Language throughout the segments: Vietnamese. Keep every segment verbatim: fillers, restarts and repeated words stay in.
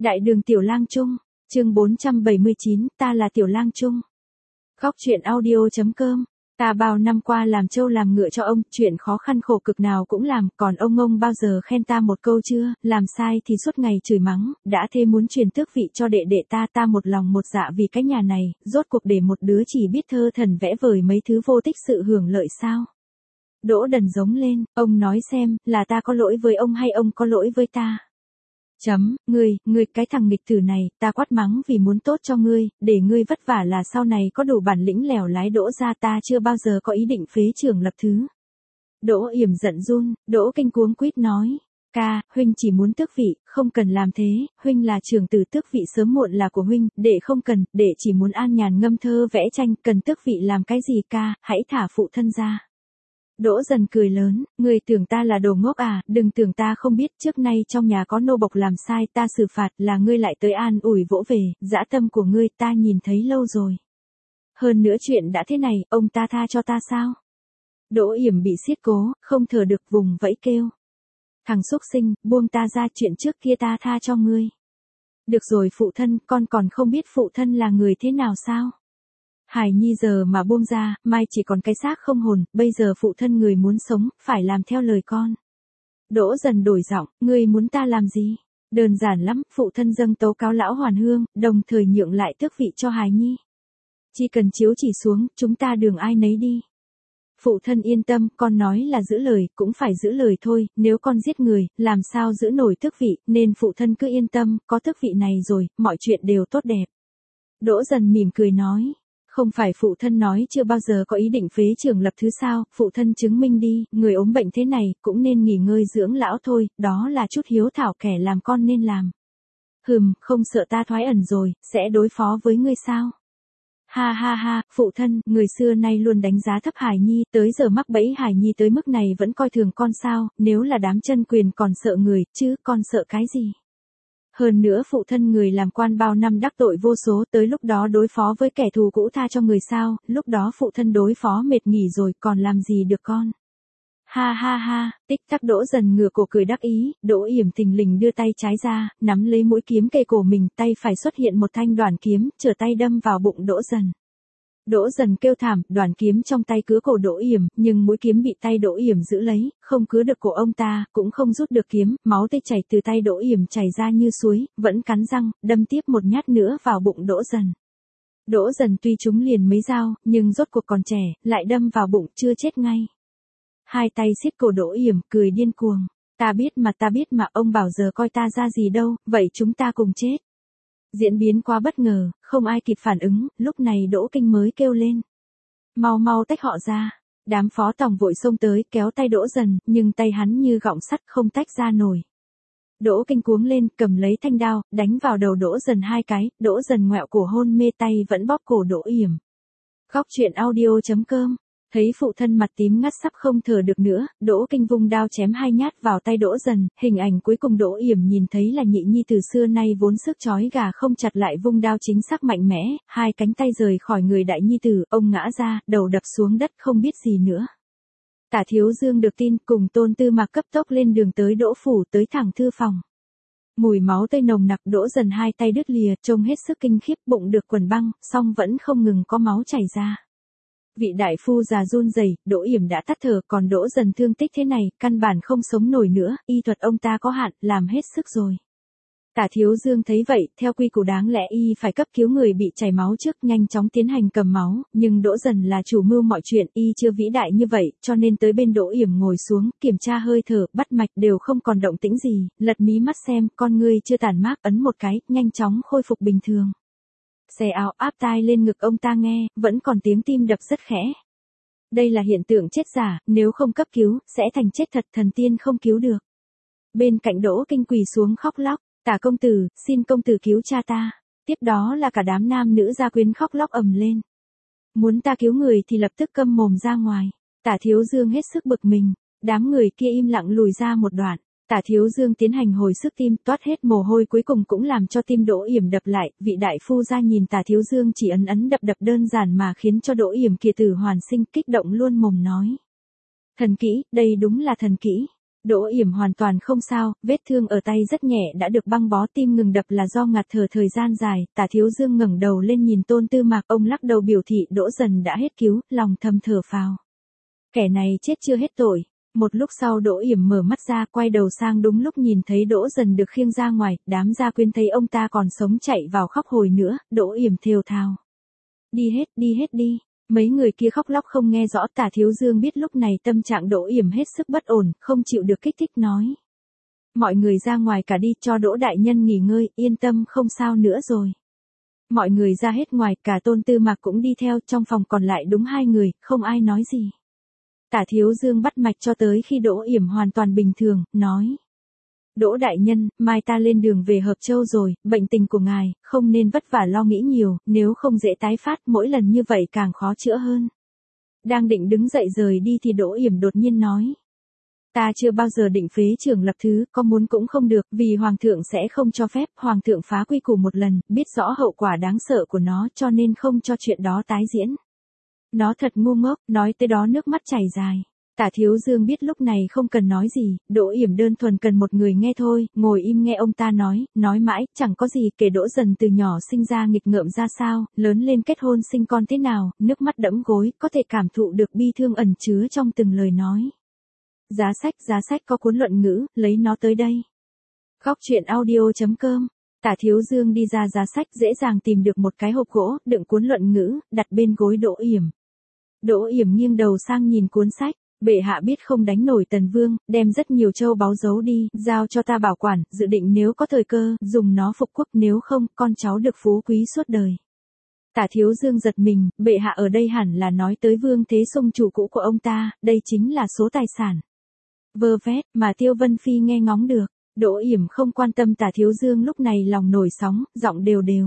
Đại đường Tiểu Lang Trung, chương bốn trăm bảy mươi chín, ta là Tiểu Lang Trung. Góc truyện audio.com, ta bao năm qua làm trâu làm ngựa cho ông, chuyện khó khăn khổ cực nào cũng làm, còn ông ông bao giờ khen ta một câu chưa, làm sai thì suốt ngày chửi mắng, đã thế muốn truyền tước vị cho đệ đệ ta, ta một lòng một dạ vì cái nhà này, rốt cuộc để một đứa chỉ biết thơ thần vẽ vời mấy thứ vô tích sự hưởng lợi sao. Đỗ Đần giống lên, ông nói xem, là ta có lỗi với ông hay ông có lỗi với ta? Chấm, ngươi, ngươi cái thằng nghịch tử này, ta quát mắng vì muốn tốt cho ngươi, để ngươi vất vả là sau này có đủ bản lĩnh lèo lái Đỗ ra, ta chưa bao giờ có ý định phế trưởng lập thứ. Đỗ Yểm giận run, Đỗ Kinh cuống quýt nói, ca, huynh chỉ muốn tước vị, không cần làm thế, huynh là trưởng tử, tước vị sớm muộn là của huynh, đệ không cần, đệ chỉ muốn an nhàn ngâm thơ vẽ tranh, cần tước vị làm cái gì ca, hãy thả phụ thân ra. Đỗ Dần cười lớn, người tưởng ta là đồ ngốc à, đừng tưởng ta không biết, trước nay trong nhà có nô bộc làm sai ta xử phạt, là ngươi lại tới an ủi vỗ về, dã tâm của ngươi ta nhìn thấy lâu rồi. Hơn nữa chuyện đã thế này, ông ta tha cho ta sao? Đỗ Yểm bị siết cố, không thở được, vùng vẫy kêu. Thằng xúc sinh, buông ta ra, chuyện trước kia ta tha cho ngươi. Được rồi phụ thân, con còn không biết phụ thân là người thế nào sao? Hải Nhi giờ mà buông ra, mai chỉ còn cái xác không hồn, bây giờ phụ thân người muốn sống, phải làm theo lời con. Đỗ Dần đổi giọng, ngươi muốn ta làm gì? Đơn giản lắm, phụ thân dâng tấu cáo lão Hoàn Hương, đồng thời nhượng lại tước vị cho Hải Nhi. Chỉ cần chiếu chỉ xuống, chúng ta đường ai nấy đi. Phụ thân yên tâm, con nói là giữ lời, cũng phải giữ lời thôi, nếu con giết người, làm sao giữ nổi tước vị, nên phụ thân cứ yên tâm, có tước vị này rồi, mọi chuyện đều tốt đẹp. Đỗ Dần mỉm cười nói. Không phải phụ thân nói chưa bao giờ có ý định phế trưởng lập thứ sao, phụ thân chứng minh đi, người ốm bệnh thế này, cũng nên nghỉ ngơi dưỡng lão thôi, đó là chút hiếu thảo kẻ làm con nên làm. Hừm, không sợ ta thoái ẩn rồi, sẽ đối phó với ngươi sao? Ha ha ha, phụ thân, người xưa nay luôn đánh giá thấp Hải Nhi, tới giờ mắc bẫy Hải Nhi tới mức này vẫn coi thường con sao, nếu là đám chân quyền còn sợ người, chứ con sợ cái gì? Hơn nữa phụ thân người làm quan bao năm đắc tội vô số, tới lúc đó đối phó với kẻ thù cũ tha cho người sao, lúc đó phụ thân đối phó mệt nghỉ rồi còn làm gì được con. Ha ha ha, tích tắc. Đỗ Dần ngửa cổ cười đắc ý, Đỗ Yểm thình lình đưa tay trái ra, nắm lấy mũi kiếm kề cổ mình, tay phải xuất hiện một thanh đoản kiếm, trở tay đâm vào bụng Đỗ Dần. Đỗ Dần kêu thảm, đoản kiếm trong tay cứa cổ Đỗ Yểm, nhưng mũi kiếm bị tay Đỗ Yểm giữ lấy, không cứa được cổ ông ta, cũng không rút được kiếm, máu tươi chảy từ tay Đỗ Yểm chảy ra như suối, vẫn cắn răng, đâm tiếp một nhát nữa vào bụng Đỗ Dần. Đỗ Dần tuy trúng liền mấy dao, nhưng rốt cuộc còn trẻ, lại đâm vào bụng, chưa chết ngay. Hai tay siết cổ Đỗ Yểm, cười điên cuồng. Ta biết mà ta biết mà, ông bảo giờ coi ta ra gì đâu, vậy chúng ta cùng chết. Diễn biến quá bất ngờ, không ai kịp phản ứng, lúc này Đỗ Kinh mới kêu lên. Mau mau tách họ ra. Đám phó tòng vội xông tới, kéo tay Đỗ Dần, nhưng tay hắn như gọng sắt không tách ra nổi. Đỗ Kinh cuống lên, cầm lấy thanh đao, đánh vào đầu Đỗ Dần hai cái, Đỗ Dần ngoẹo cổ hôn mê, tay vẫn bóp cổ Đỗ Yểm. Góc truyện audio.com. Thấy phụ thân mặt tím ngắt sắp không thở được nữa, Đỗ Kinh vung đao chém hai nhát vào tay Đỗ Dần, hình ảnh cuối cùng Đỗ Yểm nhìn thấy là nhị nhi từ xưa nay vốn sức chói gà không chặt lại vung đao chính xác mạnh mẽ, hai cánh tay rời khỏi người đại nhi tử, ông ngã ra, đầu đập xuống đất không biết gì nữa. Tả Thiếu Dương được tin, cùng Tôn Tư Mạc cấp tốc lên đường tới Đỗ phủ, tới thẳng thư phòng. Mùi máu tươi nồng nặc, Đỗ Dần hai tay đứt lìa, trông hết sức kinh khiếp, bụng được quần băng, song vẫn không ngừng có máu chảy ra. Vị đại phu già run rẩy, Đỗ Yểm đã tắt thở, còn Đỗ Dần thương tích thế này, căn bản không sống nổi nữa, y thuật ông ta có hạn, làm hết sức rồi. Tả Thiếu Dương thấy vậy, theo quy củ đáng lẽ y phải cấp cứu người bị chảy máu trước, nhanh chóng tiến hành cầm máu, nhưng Đỗ Dần là chủ mưu mọi chuyện, y chưa vĩ đại như vậy, cho nên tới bên Đỗ Yểm ngồi xuống, kiểm tra hơi thở, bắt mạch đều không còn động tĩnh gì, lật mí mắt xem, con ngươi chưa tàn mác, ấn một cái, nhanh chóng khôi phục bình thường. Xè áo áp tai lên ngực ông ta nghe, vẫn còn tiếng tim đập rất khẽ. Đây là hiện tượng chết giả, nếu không cấp cứu, sẽ thành chết thật, thần tiên không cứu được. Bên cạnh Đỗ Kinh quỳ xuống khóc lóc, Tả công tử, xin công tử cứu cha ta. Tiếp đó là cả đám nam nữ gia quyến khóc lóc ầm lên. Muốn ta cứu người thì lập tức câm mồm ra ngoài. Tả Thiếu Dương hết sức bực mình, đám người kia im lặng lùi ra một đoạn. Tả Thiếu Dương tiến hành hồi sức tim, toát hết mồ hôi, cuối cùng cũng làm cho tim Đỗ Yểm đập lại, vị đại phu ra nhìn Tả Thiếu Dương chỉ ấn ấn đập đập đơn giản mà khiến cho Đỗ Yểm kỳ tử hoàn sinh, kích động luôn mồm nói. Thần kỹ, đây đúng là thần kỹ. Đỗ Yểm hoàn toàn không sao, vết thương ở tay rất nhẹ đã được băng bó, tim ngừng đập là do ngạt thở thời gian dài. Tả Thiếu Dương ngẩng đầu lên nhìn Tôn Tư Mạc, ông lắc đầu biểu thị Đỗ Dần đã hết cứu, lòng thầm thở phào. Kẻ này chết chưa hết tội. Một lúc sau Đỗ Yểm mở mắt ra, quay đầu sang đúng lúc nhìn thấy Đỗ Dần được khiêng ra ngoài, đám gia quyến thấy ông ta còn sống chạy vào khóc hồi nữa, Đỗ Yểm thều thào. Đi hết, đi hết đi. Mấy người kia khóc lóc không nghe rõ. Tả Thiếu Dương biết lúc này tâm trạng Đỗ Yểm hết sức bất ổn, không chịu được kích thích nói. Mọi người ra ngoài cả đi, cho Đỗ đại nhân nghỉ ngơi, yên tâm không sao nữa rồi. Mọi người ra hết ngoài, cả Tôn Tư Mạc cũng đi theo, trong phòng còn lại đúng hai người, không ai nói gì. Tả Thiếu Dương bắt mạch cho tới khi Đỗ Yểm hoàn toàn bình thường, nói. Đỗ đại nhân, mai ta lên đường về Hợp Châu rồi, bệnh tình của ngài, không nên vất vả lo nghĩ nhiều, nếu không dễ tái phát, mỗi lần như vậy càng khó chữa hơn. Đang định đứng dậy rời đi thì Đỗ Yểm đột nhiên nói. Ta chưa bao giờ định phế Trường Lập Thứ, có muốn cũng không được, vì Hoàng thượng sẽ không cho phép, Hoàng thượng phá quy củ một lần, biết rõ hậu quả đáng sợ của nó cho nên không cho chuyện đó tái diễn. Nó thật ngu ngốc, nói tới đó nước mắt chảy dài. Tả Thiếu Dương biết lúc này không cần nói gì, Đỗ Yểm đơn thuần cần một người nghe thôi, ngồi im nghe ông ta nói, nói mãi, chẳng có gì, kể Đỗ Dần từ nhỏ sinh ra nghịch ngợm ra sao, lớn lên kết hôn sinh con thế nào, nước mắt đẫm gối, có thể cảm thụ được bi thương ẩn chứa trong từng lời nói. Giá sách, giá sách có cuốn luận ngữ, lấy nó tới đây. Góc truyện audio chấm com. Tả Thiếu Dương đi ra giá sách, dễ dàng tìm được một cái hộp gỗ, đựng cuốn luận ngữ, đặt bên gối Đỗ Yểm. Đỗ Yểm nghiêng đầu sang nhìn cuốn sách. Bệ hạ biết không đánh nổi Tần Vương, đem rất nhiều châu báu giấu đi, giao cho ta bảo quản, dự định nếu có thời cơ, dùng nó phục quốc, nếu không, con cháu được phú quý suốt đời. Tả Thiếu Dương giật mình, bệ hạ ở đây hẳn là nói tới Vương Thế Sung chủ cũ của ông ta, đây chính là số tài sản vơ vét mà Tiêu Vân Phi nghe ngóng được. Đỗ Yểm không quan tâm Tả Thiếu Dương lúc này lòng nổi sóng, giọng đều đều.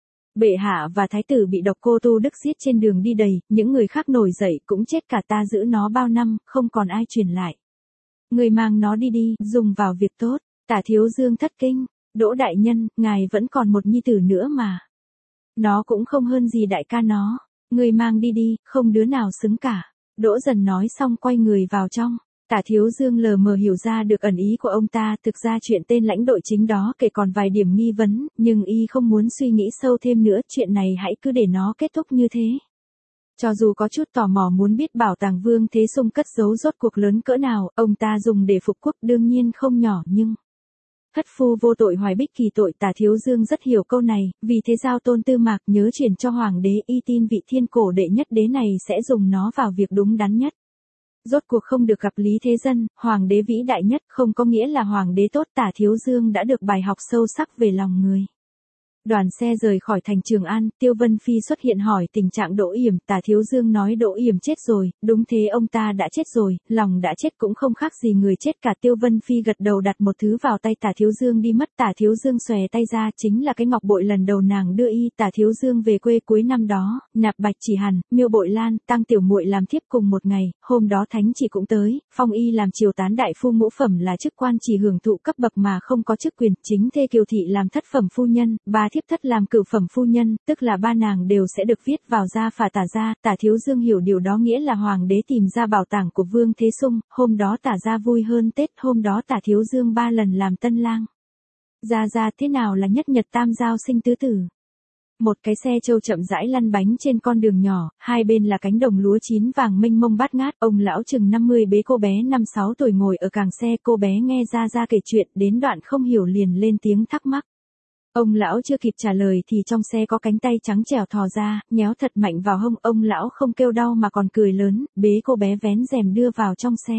Bệ hạ và thái tử bị độc cô Tu Đức giết trên đường đi đầy, những người khác nổi dậy cũng chết cả, ta giữ nó bao năm, không còn ai truyền lại. Người mang nó đi đi, dùng vào việc tốt. Tả Thiếu Dương thất kinh, Đỗ đại nhân, ngài vẫn còn một nhi tử nữa mà. Nó cũng không hơn gì đại ca nó, người mang đi đi, không đứa nào xứng cả. Đỗ Dần nói xong quay người vào trong. Tả Thiếu Dương lờ mờ hiểu ra được ẩn ý của ông ta, thực ra chuyện tên lãnh đội chính đó kể còn vài điểm nghi vấn, nhưng y không muốn suy nghĩ sâu thêm nữa, chuyện này hãy cứ để nó kết thúc như thế. Cho dù có chút tò mò muốn biết bảo tàng Vương Thế Sung cất giấu rốt cuộc lớn cỡ nào, ông ta dùng để phục quốc đương nhiên không nhỏ nhưng... Thất phu vô tội hoài bích kỳ tội. Tả Thiếu Dương rất hiểu câu này, vì thế giao Tôn Tư Mạc nhớ truyền cho Hoàng đế, y tin vị thiên cổ đệ nhất đế này sẽ dùng nó vào việc đúng đắn nhất. Rốt cuộc không được gặp Lý Thế Dân, Hoàng đế vĩ đại nhất, không có nghĩa là Hoàng đế tốt. Tả Thiếu Dương đã được bài học sâu sắc về lòng người. Đoàn xe rời khỏi thành Trường An, Tiêu Vân Phi xuất hiện hỏi tình trạng Đỗ Yểm. Tả Thiếu Dương nói Đỗ Yểm chết rồi, đúng thế, ông ta đã chết rồi, lòng đã chết cũng không khác gì người chết cả. Tiêu Vân Phi gật đầu, đặt một thứ vào tay Tả Thiếu Dương đi mất. Tả Thiếu Dương xòe tay ra, chính là cái ngọc bội lần đầu nàng đưa y. Tả Thiếu Dương về quê cuối năm đó, nạp Bạch Chỉ Hàn, Miêu Bội Lan, Tăng Tiểu Muội làm thiếp cùng một ngày, hôm đó Thánh Chỉ cũng tới, phong y làm triều tán đại phu, ngũ phẩm là chức quan chỉ hưởng thụ cấp bậc mà không có chức quyền, chính thê Kiều Thị làm thất phẩm phu nhân, ba thiếp thất làm cửu phẩm phu nhân, tức là ba nàng đều sẽ được viết vào gia phả Tả gia. Tả Thiếu Dương hiểu điều đó nghĩa là Hoàng đế tìm ra bảo tàng của Vương Thế Sung, hôm đó Tả gia vui hơn Tết, hôm đó Tả Thiếu Dương ba lần làm tân lang. Gia gia, thế nào là nhất nhật tam giao sinh tứ tử? Một cái xe trâu chậm rãi lăn bánh trên con đường nhỏ, hai bên là cánh đồng lúa chín vàng mênh mông bát ngát. Ông lão chừng năm mươi bế cô bé năm sáu tuổi ngồi ở càng xe, cô bé nghe Gia Gia kể chuyện, đến đoạn không hiểu liền lên tiếng thắc mắc. Ông lão chưa kịp trả lời thì trong xe có cánh tay trắng trẻo thò ra, nhéo thật mạnh vào hông. Ông lão không kêu đau mà còn cười lớn, bế cô bé vén rèm đưa vào trong xe.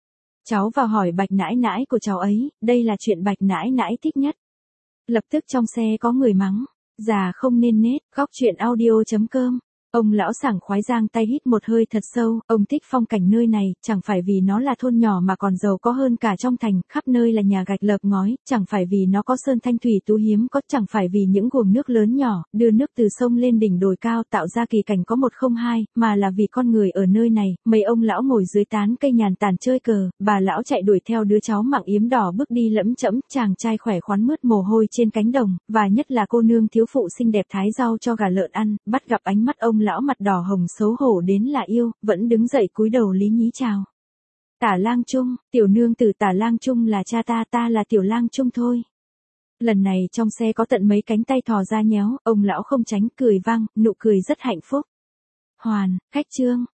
Cháu vào hỏi Bạch nãi nãi của cháu ấy, đây là chuyện Bạch nãi nãi thích nhất. Lập tức trong xe có người mắng, già không nên nết. Góc truyện audio chấm com. Ông lão sảng khoái giang tay hít một hơi thật sâu, ông thích phong cảnh nơi này, chẳng phải vì nó là thôn nhỏ mà còn giàu có hơn cả trong thành, khắp nơi là nhà gạch lợp ngói, chẳng phải vì nó có sơn thanh thủy tú hiếm có, chẳng phải vì những guồng nước lớn nhỏ, đưa nước từ sông lên đỉnh đồi cao tạo ra kỳ cảnh có một không hai, mà là vì con người ở nơi này. Mấy ông lão ngồi dưới tán cây nhàn tản chơi cờ, bà lão chạy đuổi theo đứa cháu mặng yếm đỏ bước đi lẫm chẫm, chàng trai khỏe khoắn mướt mồ hôi trên cánh đồng, và nhất là cô nương thiếu phụ xinh đẹp thái rau cho gà lợn ăn, bắt gặp ánh mắt ông lão mặt đỏ hồng xấu hổ đến là yêu, vẫn đứng dậy cúi đầu lý nhí chào. Tả Lang Trung, tiểu nương tử Tả Lang Trung là cha ta, ta là tiểu lang trung thôi. Lần này trong xe có tận mấy cánh tay thò ra nhéo, ông lão không tránh cười vang, nụ cười rất hạnh phúc. Hoàn, khách Trương,